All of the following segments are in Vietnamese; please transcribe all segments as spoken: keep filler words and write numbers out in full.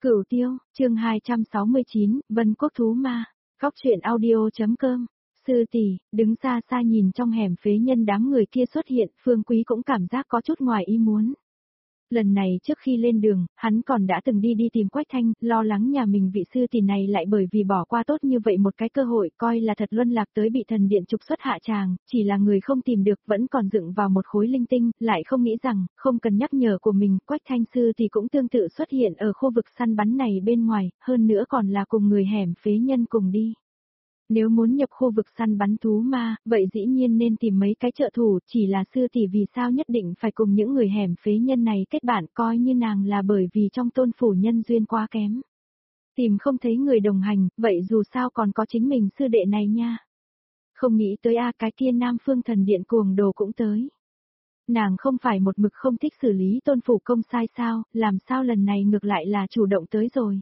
Cửu Tiêu, chương hai trăm sáu mươi chín, Vân Quốc Thú Ma, Góc truyện audio.com. Sư tỷ, đứng xa xa nhìn trong hẻm phế nhân đám người kia xuất hiện, Phương Quý cũng cảm giác có chút ngoài ý muốn. Lần này trước khi lên đường, hắn còn đã từng đi đi tìm Quách Thanh, lo lắng nhà mình vị sư tỷ này lại bởi vì bỏ qua tốt như vậy một cái cơ hội, coi là thật luân lạc tới bị thần điện trục xuất hạ tràng, chỉ là người không tìm được vẫn còn dựng vào một khối linh tinh, lại không nghĩ rằng, không cần nhắc nhở của mình, Quách Thanh sư thì cũng tương tự xuất hiện ở khu vực săn bắn này bên ngoài, hơn nữa còn là cùng người hẻm phế nhân cùng đi. Nếu muốn nhập khu vực săn bắn thú ma, vậy dĩ nhiên nên tìm mấy cái trợ thủ, chỉ là sư tỷ vì sao nhất định phải cùng những người hẻm phế nhân này kết bạn, coi như nàng là bởi vì trong tôn phủ nhân duyên quá kém. Tìm không thấy người đồng hành, vậy dù sao còn có chính mình sư đệ này nha. Không nghĩ tới a cái kia Nam Phương Thần Điện cuồng đồ cũng tới. Nàng không phải một mực không thích xử lý tôn phủ công sai sao, làm sao lần này ngược lại là chủ động tới rồi.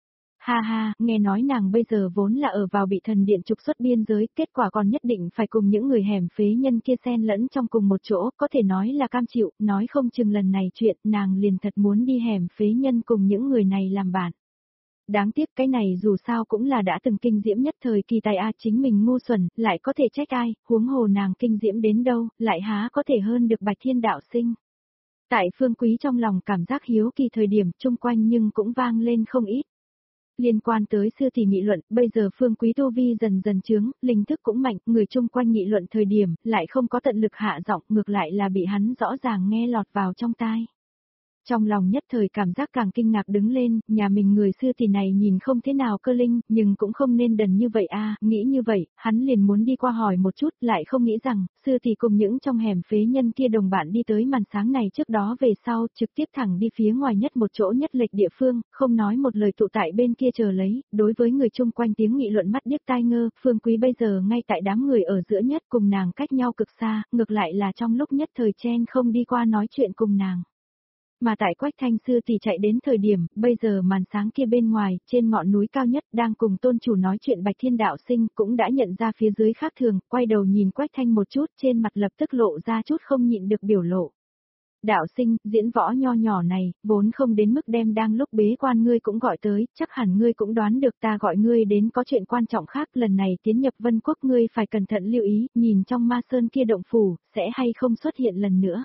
Ha ha, nghe nói nàng bây giờ vốn là ở vào bị thần điện trục xuất biên giới, kết quả còn nhất định phải cùng những người hẻm phế nhân kia xen lẫn trong cùng một chỗ, có thể nói là cam chịu, nói không chừng lần này chuyện, nàng liền thật muốn đi hẻm phế nhân cùng những người này làm bạn. Đáng tiếc cái này dù sao cũng là đã từng kinh diễm nhất thời kỳ tài a chính mình ngu xuẩn, lại có thể trách ai, huống hồ nàng kinh diễm đến đâu, lại há có thể hơn được Bạch Thiên đạo sinh. Tại Phương Quý trong lòng cảm giác hiếu kỳ thời điểm chung quanh nhưng cũng vang lên không ít. Liên quan tới sư tỷ nghị luận, bây giờ Phương Quý tu vi dần dần chướng, linh thức cũng mạnh, người chung quanh nghị luận thời điểm, lại không có tận lực hạ giọng, ngược lại là bị hắn rõ ràng nghe lọt vào trong tai. Trong lòng nhất thời cảm giác càng kinh ngạc đứng lên, nhà mình người sư tỷ này nhìn không thế nào cơ linh, nhưng cũng không nên đần như vậy a, nghĩ như vậy, hắn liền muốn đi qua hỏi một chút, lại không nghĩ rằng, sư tỷ cùng những trong hẻm phế nhân kia đồng bạn đi tới màn sáng này trước đó về sau, trực tiếp thẳng đi phía ngoài nhất một chỗ nhất lệch địa phương, không nói một lời tụ tại bên kia chờ lấy, đối với người chung quanh tiếng nghị luận mắt điếc tai ngơ, Phương Quý bây giờ ngay tại đám người ở giữa nhất cùng nàng cách nhau cực xa, ngược lại là trong lúc nhất thời chen không đi qua nói chuyện cùng nàng. Mà tại Quách Thanh sư thì chạy đến thời điểm, bây giờ màn sáng kia bên ngoài, trên ngọn núi cao nhất đang cùng tôn chủ nói chuyện Bạch Thiên đạo sinh cũng đã nhận ra phía dưới khác thường, quay đầu nhìn Quách Thanh một chút, trên mặt lập tức lộ ra chút không nhịn được biểu lộ. Đạo sinh, diễn võ nho nhỏ này, vốn không đến mức đem đang lúc bế quan ngươi cũng gọi tới, chắc hẳn ngươi cũng đoán được ta gọi ngươi đến có chuyện quan trọng khác, lần này tiến nhập Vân Quốc ngươi phải cẩn thận lưu ý, nhìn trong ma sơn kia động phủ, sẽ hay không xuất hiện lần nữa.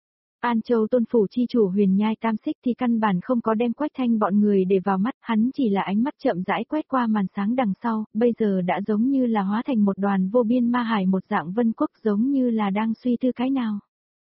An Châu tôn phủ chi chủ Huyền Nhai Tam Xích thì căn bản không có đem Quách Thanh bọn người để vào mắt, hắn chỉ là ánh mắt chậm rãi quét qua màn sáng đằng sau, bây giờ đã giống như là hóa thành một đoàn vô biên ma hải một dạng Vân Quốc, giống như là đang suy tư cái nào.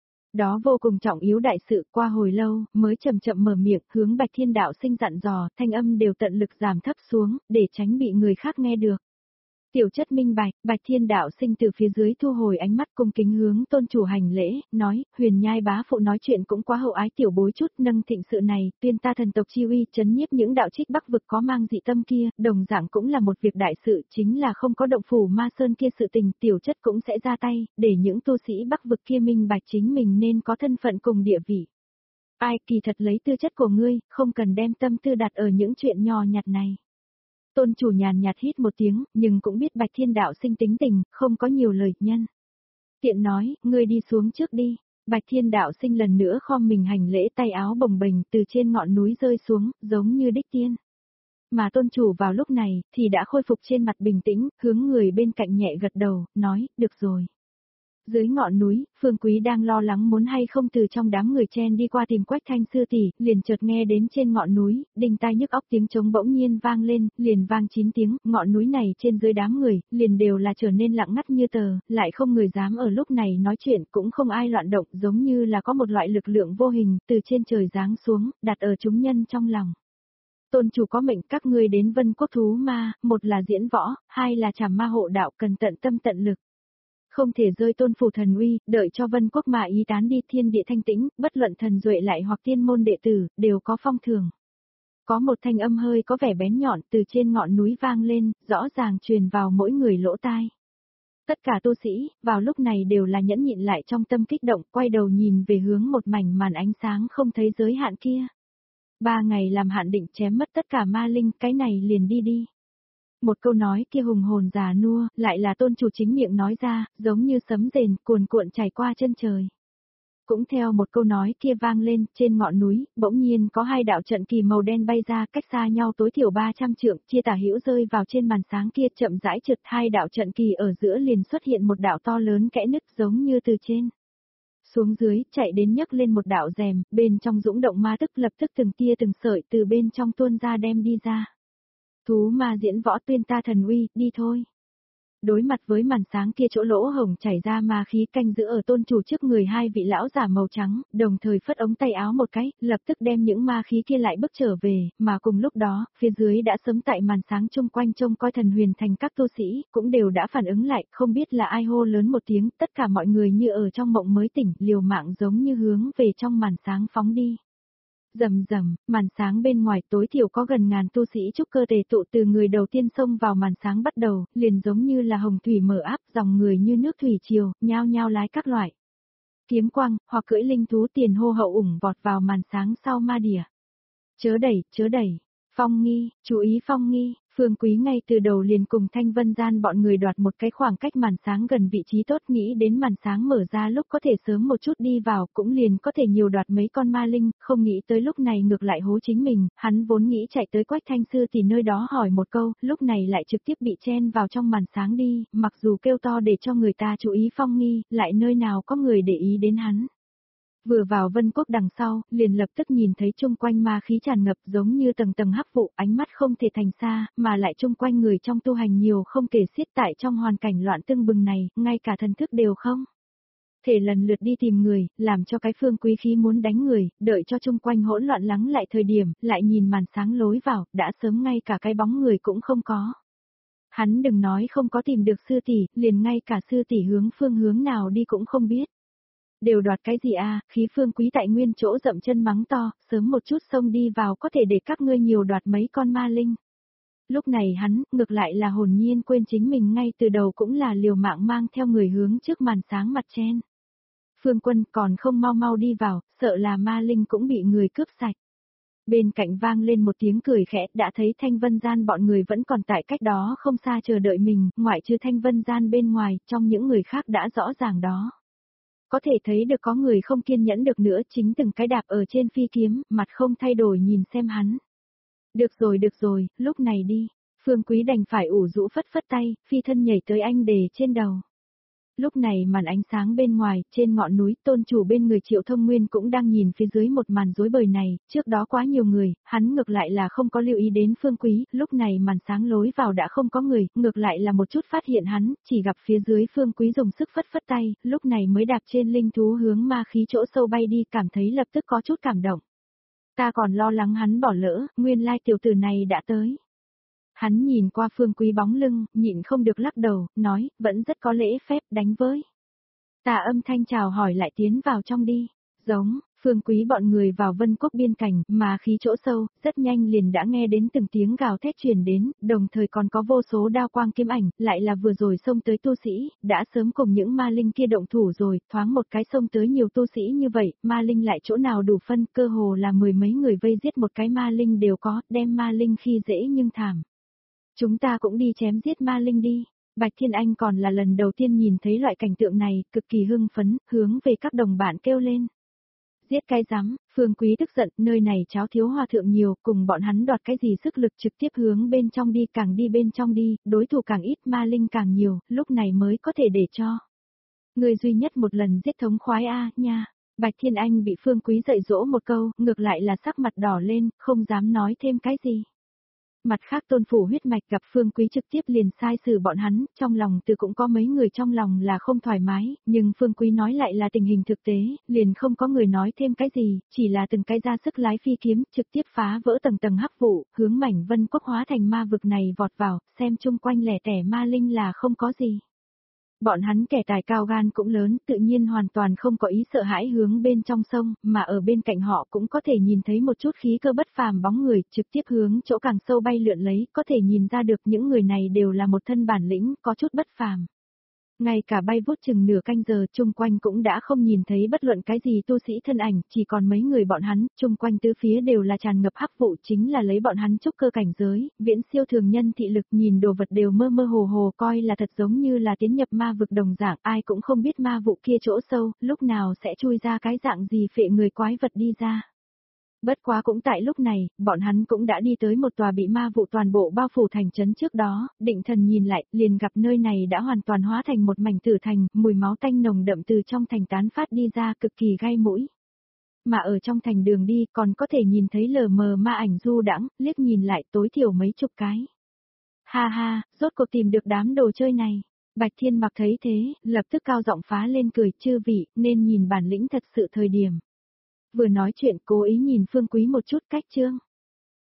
Đó vô cùng trọng yếu đại sự, qua hồi lâu, mới chậm chậm mở miệng, hướng Bạch Thiên đạo sinh dặn dò, thanh âm đều tận lực giảm thấp xuống, để tránh bị người khác nghe được. Tiểu chất minh bạch, Bạch Thiên đạo sinh từ phía dưới thu hồi ánh mắt cung kính hướng tôn chủ hành lễ, nói, Huyền Nhai bá phụ nói chuyện cũng quá hậu ái tiểu bối chút, nâng thịnh sự này, tuyên ta thần tộc chi uy, chấn nhiếp những đạo trích bắc vực có mang dị tâm kia, đồng dạng cũng là một việc đại sự, chính là không có động phủ ma sơn kia sự tình, tiểu chất cũng sẽ ra tay, để những tu sĩ bắc vực kia minh bạch chính mình nên có thân phận cùng địa vị. Ai kỳ thật lấy tư chất của ngươi, không cần đem tâm tư đặt ở những chuyện nhỏ nhặt này. Tôn chủ nhàn nhạt hít một tiếng, nhưng cũng biết Bạch Thiên đạo sinh tính tình, không có nhiều lời nhân. Tiện nói, ngươi đi xuống trước đi. Bạch Thiên đạo sinh lần nữa khom mình hành lễ, tay áo bồng bềnh từ trên ngọn núi rơi xuống, giống như đích tiên. Mà tôn chủ vào lúc này, thì đã khôi phục trên mặt bình tĩnh, hướng người bên cạnh nhẹ gật đầu, nói, được rồi. Dưới ngọn núi, Phương Quý đang lo lắng muốn hay không từ trong đám người chen đi qua tìm Quách Thanh sư tỷ, liền chợt nghe đến trên ngọn núi, đinh tai nhức óc tiếng trống bỗng nhiên vang lên, liền vang chín tiếng, ngọn núi này trên dưới đám người, liền đều là trở nên lặng ngắt như tờ, lại không người dám ở lúc này nói chuyện, cũng không ai loạn động, giống như là có một loại lực lượng vô hình từ trên trời giáng xuống, đặt ở chúng nhân trong lòng. Tôn chủ có mệnh các ngươi đến Vân Quốc thú ma, một là diễn võ, hai là trảm ma hộ đạo, cần tận tâm tận lực. Không thể rơi tôn phủ thần uy, đợi cho Vân Quốc mà ý tán đi, thiên địa thanh tĩnh, bất luận thần duệ lại hoặc tiên môn đệ tử, đều có phong thường. Có một thanh âm hơi có vẻ bén nhọn từ trên ngọn núi vang lên, rõ ràng truyền vào mỗi người lỗ tai. Tất cả tu sĩ, vào lúc này đều là nhẫn nhịn lại trong tâm kích động, quay đầu nhìn về hướng một mảnh màn ánh sáng không thấy giới hạn kia. Ba ngày làm hạn định chém mất tất cả ma linh, cái này liền đi đi. Một câu nói kia hùng hồn già nua, lại là tôn chủ chính miệng nói ra, giống như sấm rền, cuồn cuộn chảy qua chân trời. Cũng theo một câu nói kia vang lên, trên ngọn núi, bỗng nhiên có hai đạo trận kỳ màu đen bay ra, cách xa nhau tối thiểu ba trăm trượng, chia tả hữu rơi vào trên màn sáng kia, chậm rãi trượt, hai đạo trận kỳ ở giữa liền xuất hiện một đạo to lớn kẽ nứt giống như từ trên xuống dưới, chạy đến nhấc lên một đạo rèm, bên trong dũng động ma tức lập tức từng tia từng sợi từ bên trong tuôn ra đem đi ra. Thú ma diễn võ tuyên ta thần uy, đi thôi. Đối mặt với màn sáng kia chỗ lỗ hổng chảy ra ma khí canh giữ ở tôn chủ trước người hai vị lão giả màu trắng, đồng thời phất ống tay áo một cái, lập tức đem những ma khí kia lại bước trở về, mà cùng lúc đó, phía dưới đã sớm tại màn sáng chung quanh trông coi thần huyền thành các tu sĩ, cũng đều đã phản ứng lại, không biết là ai hô lớn một tiếng, tất cả mọi người như ở trong mộng mới tỉnh, liều mạng giống như hướng về trong màn sáng phóng đi. Rầm rầm, màn sáng bên ngoài tối thiểu có gần ngàn tu sĩ trúc cơ tề tụ từ người đầu tiên xông vào màn sáng bắt đầu, liền giống như là hồng thủy mở áp, dòng người như nước thủy triều, nhao nhao lái các loại kiếm quang, hoặc cưỡi linh thú tiền hô hậu ủng vọt vào màn sáng sau ma đỉa. Chớ đẩy, chớ đẩy, Phong Nghi, chú ý Phong Nghi. Phương Quý ngay từ đầu liền cùng Thanh Vân Gian bọn người đoạt một cái khoảng cách màn sáng gần vị trí tốt, nghĩ đến màn sáng mở ra lúc có thể sớm một chút đi vào cũng liền có thể nhiều đoạt mấy con ma linh, không nghĩ tới lúc này ngược lại hố chính mình, hắn vốn nghĩ chạy tới Quách Thanh Sư thì nơi đó hỏi một câu, lúc này lại trực tiếp bị chen vào trong màn sáng đi, mặc dù kêu to để cho người ta chú ý Phong Nghi, lại nơi nào có người để ý đến hắn. Vừa vào Vân Quốc đằng sau, liền lập tức nhìn thấy chung quanh ma khí tràn ngập giống như tầng tầng hắc vụ, ánh mắt không thể thành xa, mà lại chung quanh người trong tu hành nhiều không kể xiết, tại trong hoàn cảnh loạn tưng bừng này, ngay cả thần thức đều không thể lần lượt đi tìm người, làm cho cái Phương Quý khí muốn đánh người, đợi cho chung quanh hỗn loạn lắng lại thời điểm, lại nhìn màn sáng lối vào, đã sớm ngay cả cái bóng người cũng không có. Hắn đừng nói không có tìm được sư tỷ, liền ngay cả sư tỷ hướng phương hướng nào đi cũng không biết. Đều đoạt cái gì à, khí Phương Quý tại nguyên chỗ dậm chân mắng to, sớm một chút xông đi vào có thể để các ngươi nhiều đoạt mấy con ma linh. Lúc này hắn, ngược lại là hồn nhiên quên chính mình ngay từ đầu cũng là liều mạng mang theo người hướng trước màn sáng mặt chen. Phương Quân còn không mau mau đi vào, sợ là ma linh cũng bị người cướp sạch. Bên cạnh vang lên một tiếng cười khẽ, đã thấy Thanh Vân Gian bọn người vẫn còn tại cách đó không xa chờ đợi mình, ngoại trừ Thanh Vân Gian bên ngoài, trong những người khác đã rõ ràng đó. Có thể thấy được có người không kiên nhẫn được nữa, chính từng cái đạp ở trên phi kiếm, mặt không thay đổi nhìn xem hắn. Được rồi được rồi, lúc này đi. Phương Quý đành phải ủ rũ phất phất tay, phi thân nhảy tới anh đề trên đầu. Lúc này màn ánh sáng bên ngoài, trên ngọn núi, tôn chủ bên người Triệu Thông Nguyên cũng đang nhìn phía dưới một màn rối bời này, trước đó quá nhiều người, hắn ngược lại là không có lưu ý đến Phương Quý, lúc này màn sáng lối vào đã không có người, ngược lại là một chút phát hiện hắn, chỉ gặp phía dưới Phương Quý dùng sức phất phất tay, lúc này mới đạp trên linh thú hướng ma khí chỗ sâu bay đi, cảm thấy lập tức có chút cảm động. Ta còn lo lắng hắn bỏ lỡ, nguyên lai tiểu tử này đã tới. Hắn nhìn qua Phương Quý bóng lưng, nhịn không được lắc đầu, nói, vẫn rất có lễ phép, đánh với. Ta âm thanh chào hỏi lại tiến vào trong đi. Giống, Phương Quý bọn người vào Vân Quốc biên cảnh, mà khí chỗ sâu, rất nhanh liền đã nghe đến từng tiếng gào thét truyền đến, đồng thời còn có vô số đao quang kiếm ảnh, lại là vừa rồi xông tới tu sĩ, đã sớm cùng những ma linh kia động thủ rồi, thoáng một cái xông tới nhiều tu sĩ như vậy, ma linh lại chỗ nào đủ phân, cơ hồ là mười mấy người vây giết một cái ma linh đều có, đem ma linh khi dễ nhưng thảm. Chúng ta cũng đi chém giết ma linh đi. Bạch Thiên Anh còn là lần đầu tiên nhìn thấy loại cảnh tượng này, cực kỳ hưng phấn, hướng về các đồng bạn kêu lên. Giết cái rắm, Phương Quý tức giận, nơi này cháo thiếu hòa thượng nhiều, cùng bọn hắn đoạt cái gì sức lực trực tiếp hướng bên trong đi, càng đi bên trong đi, đối thủ càng ít, ma linh càng nhiều, lúc này mới có thể để cho. Người duy nhất một lần giết thống khoái a nha. Bạch Thiên Anh bị Phương Quý dạy dỗ một câu, ngược lại là sắc mặt đỏ lên, không dám nói thêm cái gì. Mặt khác tôn phủ huyết mạch gặp Phương Quý trực tiếp liền sai xử bọn hắn, trong lòng từ cũng có mấy người trong lòng là không thoải mái, nhưng Phương Quý nói lại là tình hình thực tế, liền không có người nói thêm cái gì, chỉ là từng cái ra sức lái phi kiếm, trực tiếp phá vỡ tầng tầng hắc vụ, hướng mảnh Vân Quốc hóa thành ma vực này vọt vào, xem chung quanh lẻ tẻ ma linh là không có gì. Bọn hắn kẻ tài cao gan cũng lớn, tự nhiên hoàn toàn không có ý sợ hãi hướng bên trong sông, mà ở bên cạnh họ cũng có thể nhìn thấy một chút khí cơ bất phàm bóng người, trực tiếp hướng chỗ càng sâu bay lượn lấy, có thể nhìn ra được những người này đều là một thân bản lĩnh, có chút bất phàm. Ngay cả bay vút chừng nửa canh giờ chung quanh cũng đã không nhìn thấy bất luận cái gì tu sĩ thân ảnh, chỉ còn mấy người bọn hắn, chung quanh tứ phía đều là tràn ngập hắc vụ, chính là lấy bọn hắn trúc cơ cảnh giới, viễn siêu thường nhân thị lực, nhìn đồ vật đều mơ mơ hồ hồ, coi là thật giống như là tiến nhập ma vực đồng dạng, ai cũng không biết ma vụ kia chỗ sâu, lúc nào sẽ chui ra cái dạng gì phệ người quái vật đi ra. Bất quá cũng tại lúc này, bọn hắn cũng đã đi tới một tòa bị ma vụ toàn bộ bao phủ thành trấn trước đó, định thần nhìn lại, liền gặp nơi này đã hoàn toàn hóa thành một mảnh tử thành, mùi máu tanh nồng đậm từ trong thành tán phát đi ra cực kỳ gai mũi. Mà ở trong thành đường đi còn có thể nhìn thấy lờ mờ ma ảnh du đãng, liếc nhìn lại tối thiểu mấy chục cái. Ha ha, rốt cuộc tìm được đám đồ chơi này. Bạch Thiên Mặc thấy thế, lập tức cao giọng phá lên cười, chư vị, nên nhìn bản lĩnh thật sự thời điểm. Vừa nói chuyện cố ý nhìn Phương Quý một chút cách chương.